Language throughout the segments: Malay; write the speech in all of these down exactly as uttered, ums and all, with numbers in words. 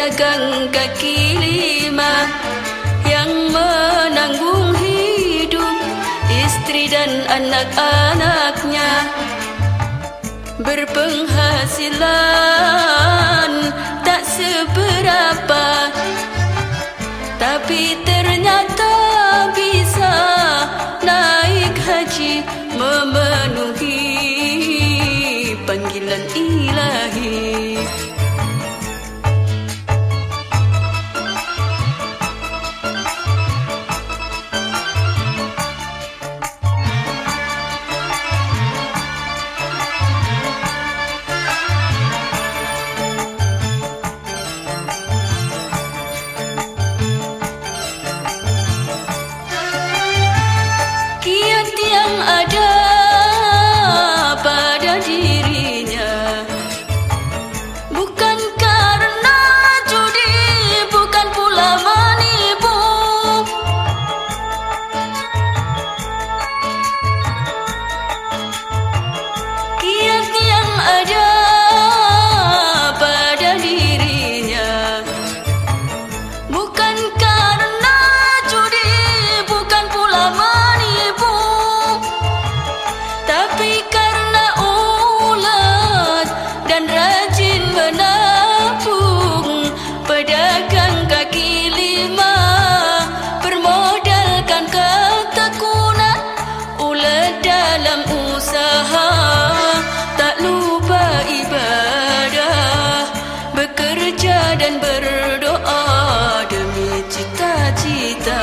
pedagang kaki lima yang menanggung hidup istri dan anak-anaknya, berpenghasilan tak seberapa, tapi ternyata bisa naik haji, memenuhi panggilan ilahi. Yang ada pada dirinya bukan karena judi, bukan pula menipu. Kiat yang ada pada dirinya bukan karena judi, bukan pula menipu, tapi karena ulet dan rajin menabung. Pedagang kaki lima bermodalkan ketekunan, ulet dalam usaha, tak lupa ibadah, bekerja dan berdoa demi cita-cita.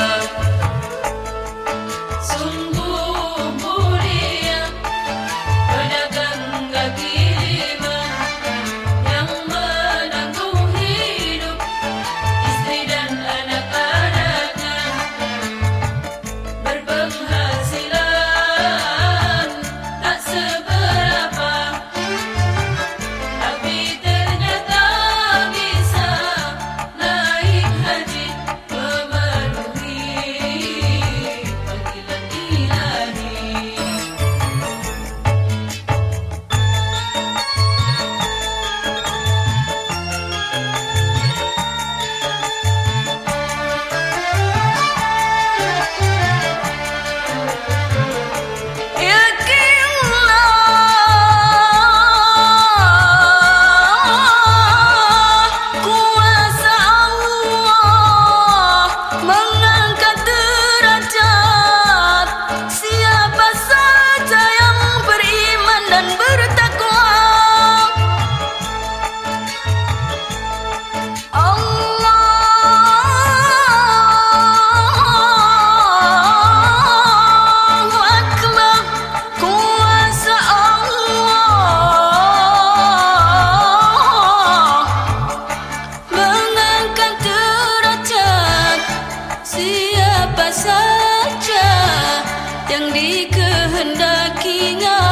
Siapa saja yang dikehendakinya,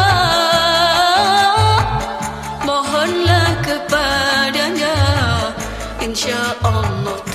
mohonlah kepadanya, insya Allah